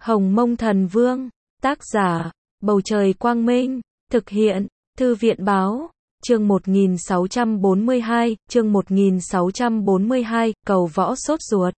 Hồng Mông Thần Vương, tác giả, Bầu Trời Quang Minh, thực hiện, Thư viện Báo, chương 1642, cầu võ sốt ruột.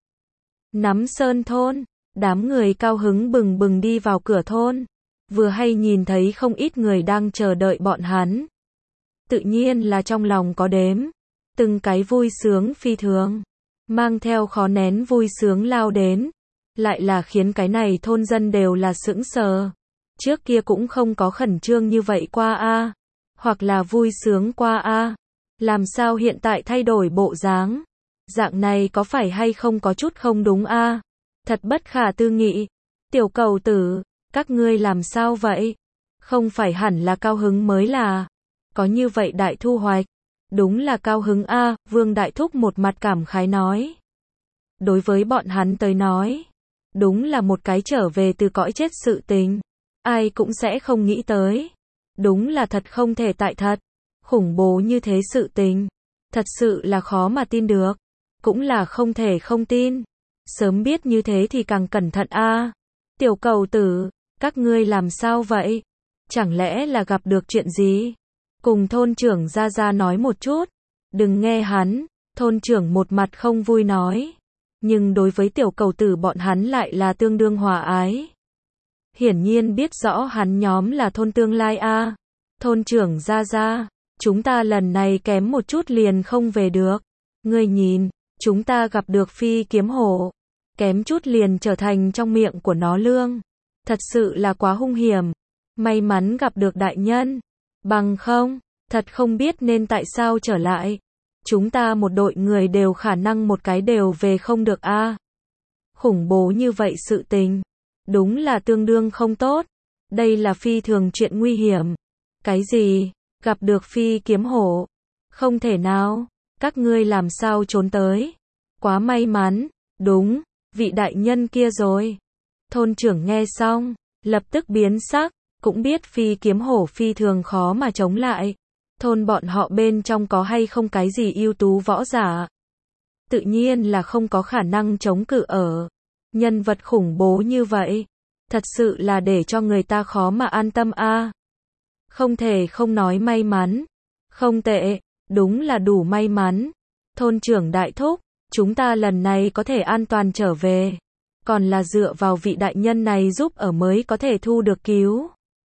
Nắm Sơn thôn, đám người cao hứng bừng bừng đi vào cửa thôn, vừa hay nhìn thấy không ít người đang chờ đợi bọn hắn. Tự nhiên là trong lòng có đếm, từng cái vui sướng phi thường, mang theo khó nén vui sướng lao đến, lại là khiến cái này thôn dân đều là sững sờ. Trước kia cũng không có khẩn trương như vậy qua a, hoặc là vui sướng qua a, làm sao hiện tại thay đổi bộ dáng? Dạng này có phải hay không có chút không đúng a? Thật bất khả tư nghị. Tiểu cầu tử, các ngươi làm sao vậy? Không phải hẳn là cao hứng mới là. Có như vậy đại thu hoạch. Đúng là cao hứng a, Vương Đại Thúc một mặt cảm khái nói. Đối với bọn hắn tới nói, đúng là một cái trở về từ cõi chết sự tình. Ai cũng sẽ không nghĩ tới. Đúng là thật không thể tại thật. Khủng bố như thế sự tình. Thật sự là khó mà tin được. Cũng là không thể không tin. Sớm biết như thế thì càng cẩn thận a. Tiểu cầu tử, các ngươi làm sao vậy? Chẳng lẽ là gặp được chuyện gì? Cùng thôn trưởng ra nói một chút. Đừng nghe hắn, thôn trưởng một mặt không vui nói. Nhưng đối với tiểu cầu tử bọn hắn lại là tương đương hòa ái. Hiển nhiên biết rõ hắn nhóm là thôn tương lai a. Thôn trưởng ra, chúng ta lần này kém một chút liền không về được. Ngươi nhìn, chúng ta gặp được phi kiếm hổ. Kém chút liền trở thành trong miệng của nó lương. Thật sự là quá hung hiểm. May mắn gặp được đại nhân. Bằng không, thật không biết nên tại sao trở lại. Chúng ta một đội người đều khả năng một cái đều về không được a. Khủng bố như vậy sự tình. Đúng là tương đương không tốt. Đây là phi thường chuyện nguy hiểm. Cái gì? Gặp được phi kiếm hổ? Không thể nào. Các ngươi làm sao trốn tới? Quá may mắn. Đúng, vị đại nhân kia rồi. Thôn trưởng nghe xong, lập tức biến sắc. Cũng biết phi kiếm hổ phi thường khó mà chống lại. Thôn bọn họ bên trong có hay không cái gì ưu tú võ giả? Tự nhiên là không có khả năng chống cự ở. Nhân vật khủng bố như vậy, thật sự là để cho người ta khó mà an tâm a. Không thể không nói may mắn. Không tệ, đúng là đủ may mắn. Thôn trưởng Đại Thúc, chúng ta lần này có thể an toàn trở về. Còn là dựa vào vị đại nhân này giúp ở mới có thể thu được cứu.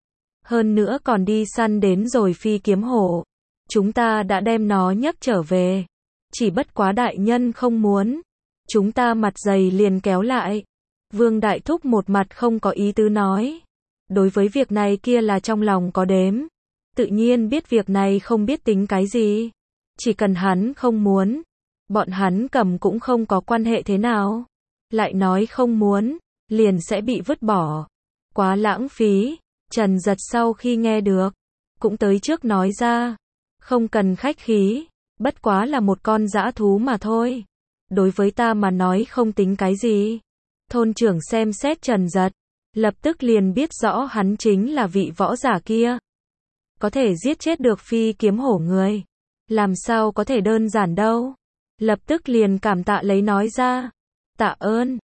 Hơn nữa còn đi săn đến rồi phi kiếm hổ. Chúng ta đã đem nó nhấc trở về. Chỉ bất quá đại nhân không muốn. Chúng ta mặt dày liền kéo lại. Vương Đại Thúc một mặt không có ý tứ nói. Đối với việc này kia là trong lòng có đếm. Tự nhiên biết việc này không biết tính cái gì. Chỉ cần hắn không muốn. Bọn hắn cầm cũng không có quan hệ thế nào. Lại nói không muốn. Liền sẽ bị vứt bỏ. Quá lãng phí. Trần Giật sau khi nghe được. Cũng tới trước nói ra. Không cần khách khí. Bất quá là một con dã thú mà thôi. Đối với ta mà nói không tính cái gì. Thôn trưởng xem xét Trần Giật. Lập tức liền biết rõ hắn chính là vị võ giả kia. Có thể giết chết được phi kiếm hổ người. Làm sao có thể đơn giản đâu. Lập tức liền cảm tạ lấy nói ra. Tạ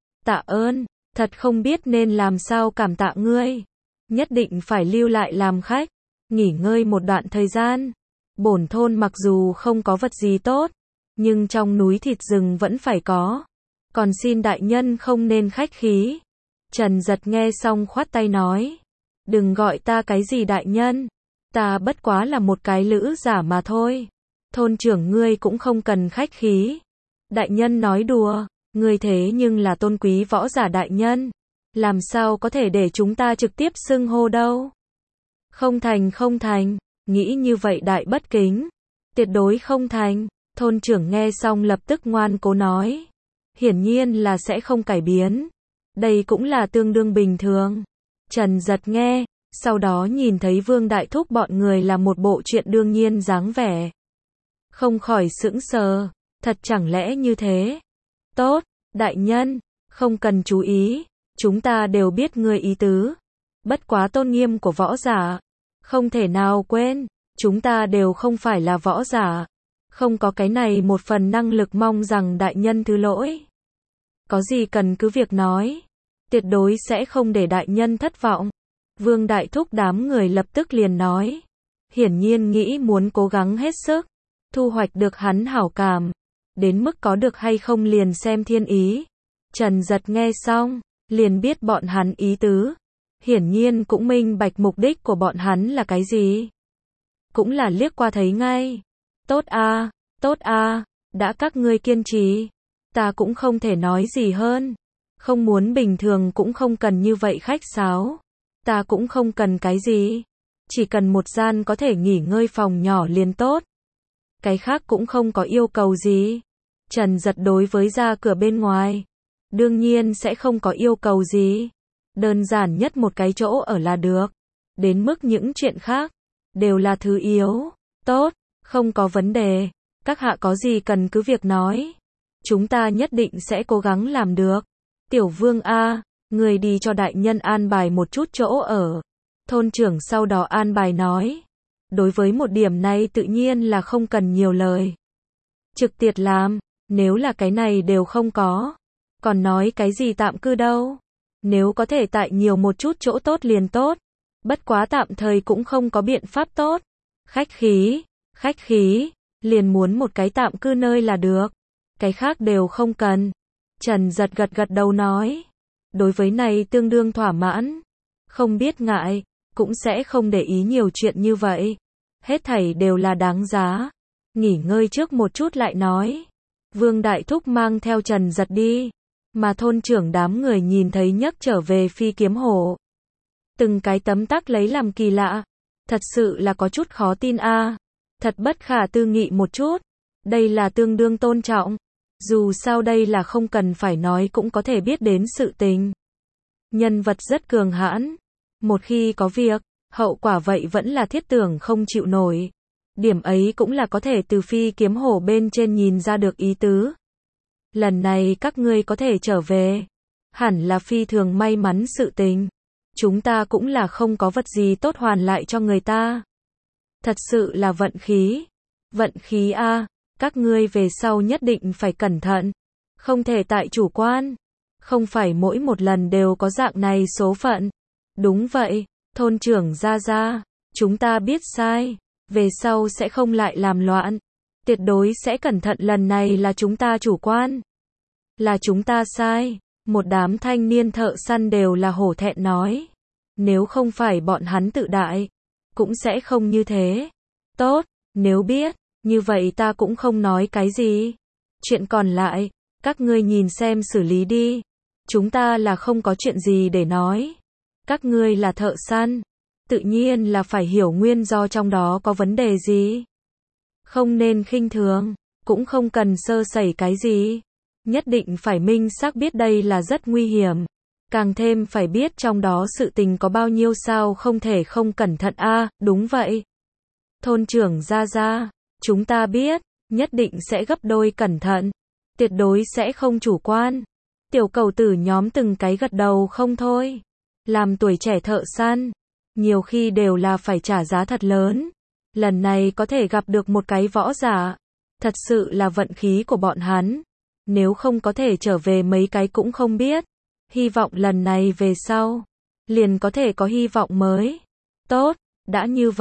ơn, thật không biết nên làm sao cảm tạ ngươi. Nhất định phải lưu lại làm khách. Nghỉ ngơi một đoạn thời gian. Bổn thôn mặc dù không có vật gì tốt. Nhưng trong núi thịt rừng vẫn phải có. Còn xin đại nhân không nên khách khí. Trần Giật nghe xong khoát tay nói. Đừng gọi ta cái gì đại nhân. Ta bất quá là một cái lữ giả mà thôi. Thôn trưởng ngươi cũng không cần khách khí. Đại nhân nói đùa. Ngươi thế nhưng là tôn quý võ giả đại nhân. Làm sao có thể để chúng ta trực tiếp xưng hô đâu. Không thành. Nghĩ như vậy đại bất kính. Tuyệt đối không thành. Thôn trưởng nghe xong lập tức ngoan cố nói. Hiển nhiên là sẽ không cải biến. Đây cũng là tương đương bình thường. Trần Giật nghe, sau đó nhìn thấy Vương Đại Thúc bọn người là một bộ chuyện đương nhiên dáng vẻ. Không khỏi sững sờ, thật chẳng lẽ như thế? Tốt, đại nhân, không cần chú ý, chúng ta đều biết ngươi ý tứ. Bất quá tôn nghiêm của võ giả, không thể nào quên, chúng ta đều không phải là võ giả. Không có cái này một phần năng lực mong rằng đại nhân thứ lỗi. Có gì cần cứ việc nói. tuyệt đối sẽ không để đại nhân thất vọng. Vương Đại Thúc đám người lập tức liền nói. Hiển nhiên nghĩ muốn cố gắng hết sức, thu hoạch được hắn hảo cảm. Đến mức có được hay không liền xem thiên ý. Trần Giật nghe xong, liền biết bọn hắn ý tứ. Hiển nhiên cũng minh bạch mục đích của bọn hắn là cái gì. Cũng là liếc qua thấy ngay. Tốt a, đã các ngươi kiên trì. Ta cũng không thể nói gì hơn. Không muốn bình thường cũng không cần như vậy khách sáo. Ta cũng không cần cái gì. Chỉ cần một gian có thể nghỉ ngơi phòng nhỏ liền tốt. Cái khác cũng không có yêu cầu gì. Trần Giật đối với ra cửa bên ngoài. Đương nhiên sẽ không có yêu cầu gì. Đơn giản nhất một cái chỗ ở là được. Đến mức những chuyện khác, đều là thứ yếu. Tốt, không có vấn đề. Các hạ có gì cần cứ việc nói. Chúng ta nhất định sẽ cố gắng làm được. Tiểu Vương a, người đi cho đại nhân an bài một chút chỗ ở. Thôn trưởng sau đó an bài nói. Đối với một điểm này tự nhiên là không cần nhiều lời. Trực tiếp làm, nếu là cái này đều không có. Còn nói cái gì tạm cư đâu. Nếu có thể tại nhiều một chút chỗ tốt liền tốt. Bất quá tạm thời cũng không có biện pháp tốt. Khách khí, liền muốn một cái tạm cư nơi là được. Cái khác đều không cần. Trần Giật gật đầu nói. Đối với này tương đương thỏa mãn. Không biết ngại, cũng sẽ không để ý nhiều chuyện như vậy. Hết thảy đều là đáng giá. Nghỉ ngơi trước một chút lại nói. Vương Đại Thúc mang theo Trần Giật đi. Mà thôn trưởng đám người nhìn thấy nhấc trở về phi kiếm hổ. Từng cái tấm tắc lấy làm kỳ lạ. Thật sự là có chút khó tin a. Thật bất khả tư nghị một chút. Đây là tương đương tôn trọng. Dù sao đây là không cần phải nói cũng có thể biết đến sự tình. Nhân vật rất cường hãn. Một khi có việc, hậu quả vậy vẫn là thiết tưởng không chịu nổi. Điểm ấy cũng là có thể từ phi kiếm hổ bên trên nhìn ra được ý tứ. Lần này các ngươi có thể trở về. Hẳn là phi thường may mắn sự tình. Chúng ta cũng là không có vật gì tốt hoàn lại cho người ta. Thật sự là vận khí. Vận khí a, các ngươi về sau nhất định phải cẩn thận. Không thể tại chủ quan. Không phải mỗi một lần đều có dạng này số phận. Đúng vậy, thôn trưởng ra, chúng ta biết sai. Về sau sẽ không lại làm loạn. Tuyệt đối sẽ cẩn thận, lần này là chúng ta chủ quan. Là chúng ta sai. Một đám thanh niên thợ săn đều là hổ thẹn nói. Nếu không phải bọn hắn tự đại, cũng sẽ không như thế. Tốt, nếu biết, như vậy ta cũng không nói cái gì. Chuyện còn lại, các ngươi nhìn xem xử lý đi. Chúng ta là không có chuyện gì để nói. Các ngươi là thợ săn, tự nhiên là phải hiểu nguyên do trong đó có vấn đề gì. Không nên khinh thường, cũng không cần sơ sẩy cái gì. Nhất định phải minh xác biết đây là rất nguy hiểm. Càng thêm phải biết trong đó sự tình có bao nhiêu, sao không thể không cẩn thận a. Đúng vậy. Thôn trưởng ra, chúng ta biết, nhất định sẽ gấp đôi cẩn thận. Tuyệt đối sẽ không chủ quan. Tiểu cầu tử nhóm từng cái gật đầu không thôi. Làm tuổi trẻ thợ săn, nhiều khi đều là phải trả giá thật lớn. Lần này có thể gặp được một cái võ giả, thật sự là vận khí của bọn hắn. Nếu không có thể trở về mấy cái cũng không biết. Hy vọng lần này về sau, liền có thể có hy vọng mới. Tốt, đã như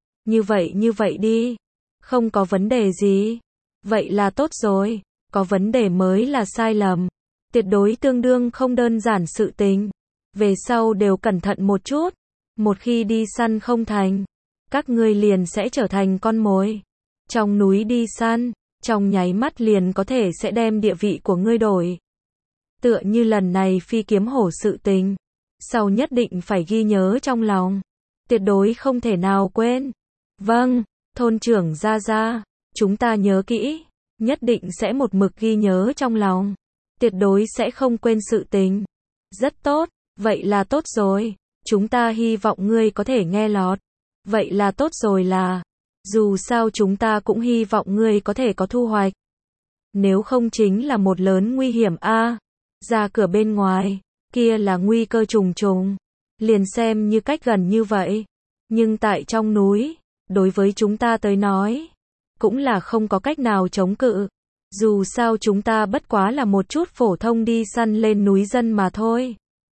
vậy đi. Không có vấn đề gì. Vậy là tốt rồi, có vấn đề mới là sai lầm. Tuyệt đối tương đương không đơn giản sự tình. Về sau đều cẩn thận một chút. Một khi đi săn không thành, các ngươi liền sẽ trở thành con mồi. Trong núi đi săn, trong nháy mắt liền có thể sẽ đem địa vị của ngươi đổi. Tựa như lần này phi kiếm hổ sự tình, sau nhất định phải ghi nhớ trong lòng. Tuyệt đối không thể nào quên. Vâng, thôn trưởng ra, chúng ta nhớ kỹ, nhất định sẽ một mực ghi nhớ trong lòng. Tuyệt đối sẽ không quên sự tình. Rất tốt, vậy là tốt rồi. Chúng ta hy vọng ngươi có thể nghe lọt. Vậy là tốt rồi là. Dù sao chúng ta cũng hy vọng ngươi có thể có thu hoạch. Nếu không chính là một lớn nguy hiểm a. Ra cửa bên ngoài, kia là nguy cơ trùng trùng. Liền xem như cách gần như vậy. Nhưng tại trong núi, đối với chúng ta tới nói, cũng là không có cách nào chống cự. Dù sao chúng ta bất quá là một chút phổ thông đi săn lên núi dân mà thôi.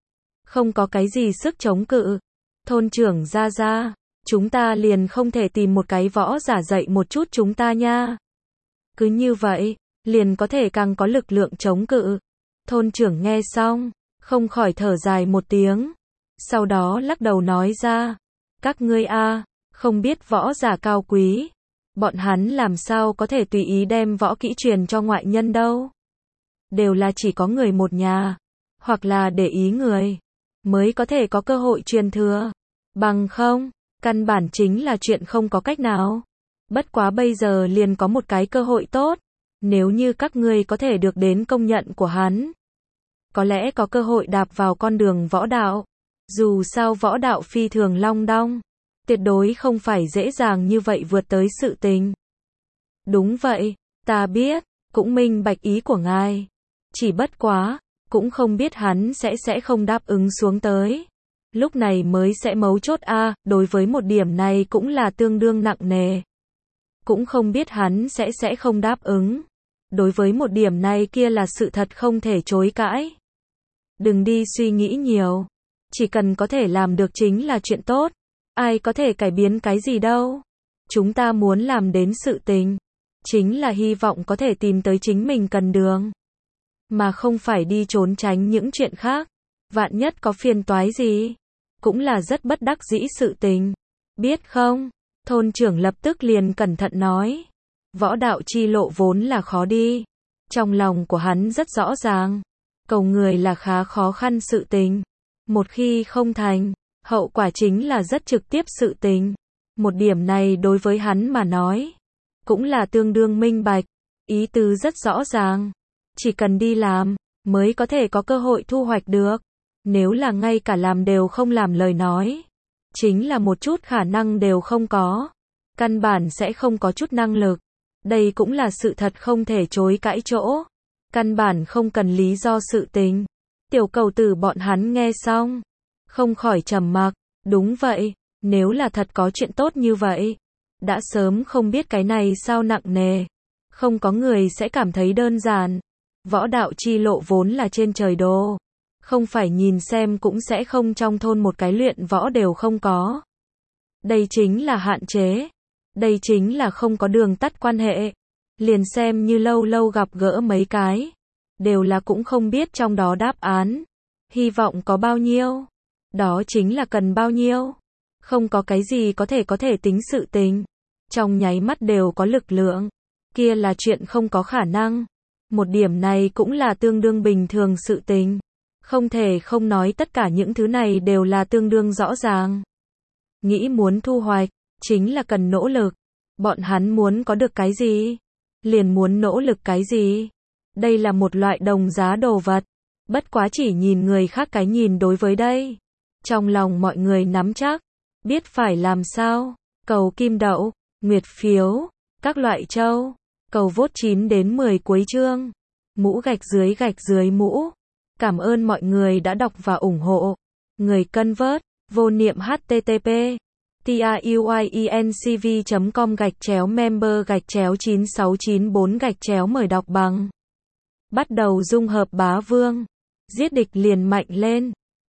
Không có cái gì sức chống cự. Thôn trưởng ra, chúng ta liền không thể tìm một cái võ giả dạy một chút chúng ta nha. Cứ như vậy, liền có thể càng có lực lượng chống cự. Thôn trưởng nghe xong, không khỏi thở dài một tiếng. Sau đó lắc đầu nói ra, các ngươi không biết võ giả cao quý. Bọn hắn làm sao có thể tùy ý đem võ kỹ truyền cho ngoại nhân đâu. Đều là chỉ có người một nhà, hoặc là để ý người, mới có thể có cơ hội truyền thừa. Bằng không, căn bản chính là chuyện không có cách nào. Bất quá bây giờ liền có một cái cơ hội tốt. Nếu như các ngươi có thể được đến công nhận của hắn, có lẽ có cơ hội đạp vào con đường võ đạo. Dù sao võ đạo phi thường long đong, tuyệt đối không phải dễ dàng như vậy vượt tới sự tình. Đúng vậy, ta biết, cũng minh bạch ý của ngài. Chỉ bất quá, cũng không biết hắn sẽ không đáp ứng xuống tới. Lúc này mới sẽ mấu chốt đối với một điểm này cũng là tương đương nặng nề. Cũng không biết hắn sẽ không đáp ứng. Đối với một điểm này kia là sự thật không thể chối cãi. Đừng đi suy nghĩ nhiều. Chỉ cần có thể làm được chính là chuyện tốt. Ai có thể cải biến cái gì đâu. Chúng ta muốn làm đến sự tình, chính là hy vọng có thể tìm tới chính mình cần đường. Mà không phải đi trốn tránh những chuyện khác. Vạn nhất có phiền toái gì, cũng là rất bất đắc dĩ sự tình. Biết không? Thôn trưởng lập tức liền cẩn thận nói. Võ đạo chi lộ vốn là khó đi. Trong lòng của hắn rất rõ ràng. Cầu người là khá khó khăn sự tình. Một khi không thành, hậu quả chính là rất trực tiếp sự tình. Một điểm này đối với hắn mà nói, cũng là tương đương minh bạch. Ý tứ rất rõ ràng. Chỉ cần đi làm, mới có thể có cơ hội thu hoạch được. Nếu là ngay cả làm đều không làm lời nói, chính là một chút khả năng đều không có. Căn bản sẽ không có chút năng lực. Đây cũng là sự thật không thể chối cãi chỗ. Căn bản không cần lý do sự tình. Tiểu cầu tử bọn hắn nghe xong, không khỏi trầm mặc. Đúng vậy, nếu là thật có chuyện tốt như vậy, đã sớm không biết cái này sao nặng nề. Không có người sẽ cảm thấy đơn giản. Võ đạo chi lộ vốn là trên trời đồ. Không phải nhìn xem cũng sẽ không trong thôn một cái luyện võ đều không có. Đây chính là hạn chế. Đây chính là không có đường tắt quan hệ. Liền xem như lâu lâu gặp gỡ mấy cái, đều là cũng không biết trong đó đáp án. Hy vọng có bao nhiêu, đó chính là cần bao nhiêu. Không có cái gì có thể tính sự tình. Trong nháy mắt đều có lực lượng. Kia là chuyện không có khả năng. Một điểm này cũng là tương đương bình thường sự tình. Không thể không nói tất cả những thứ này đều là tương đương rõ ràng. Nghĩ muốn thu hoạch, chính là cần nỗ lực. Bọn hắn muốn có được cái gì, liền muốn nỗ lực cái gì. Đây là một loại đồng giá đồ vật. Bất quá chỉ nhìn người khác cái nhìn đối với đây. Trong lòng mọi người nắm chắc, biết phải làm sao. Cầu kim đậu, nguyệt phiếu, các loại châu. Cầu vote 9 đến 10 cuối chương. Mũ gạch dưới mũ. Cảm ơn mọi người đã đọc và ủng hộ. Người cân vớt, vô niệm http tiuyecv.com/member/9694- mời đọc bằng. Bắt đầu dung hợp bá vương. Giết địch liền mạnh lên.